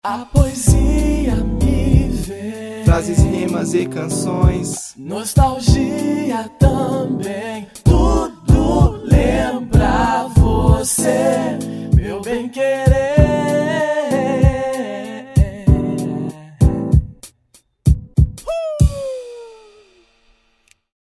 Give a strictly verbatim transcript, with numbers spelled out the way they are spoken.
A poesia me vem, frases, rimas e canções, nostalgia também, tudo lembra você.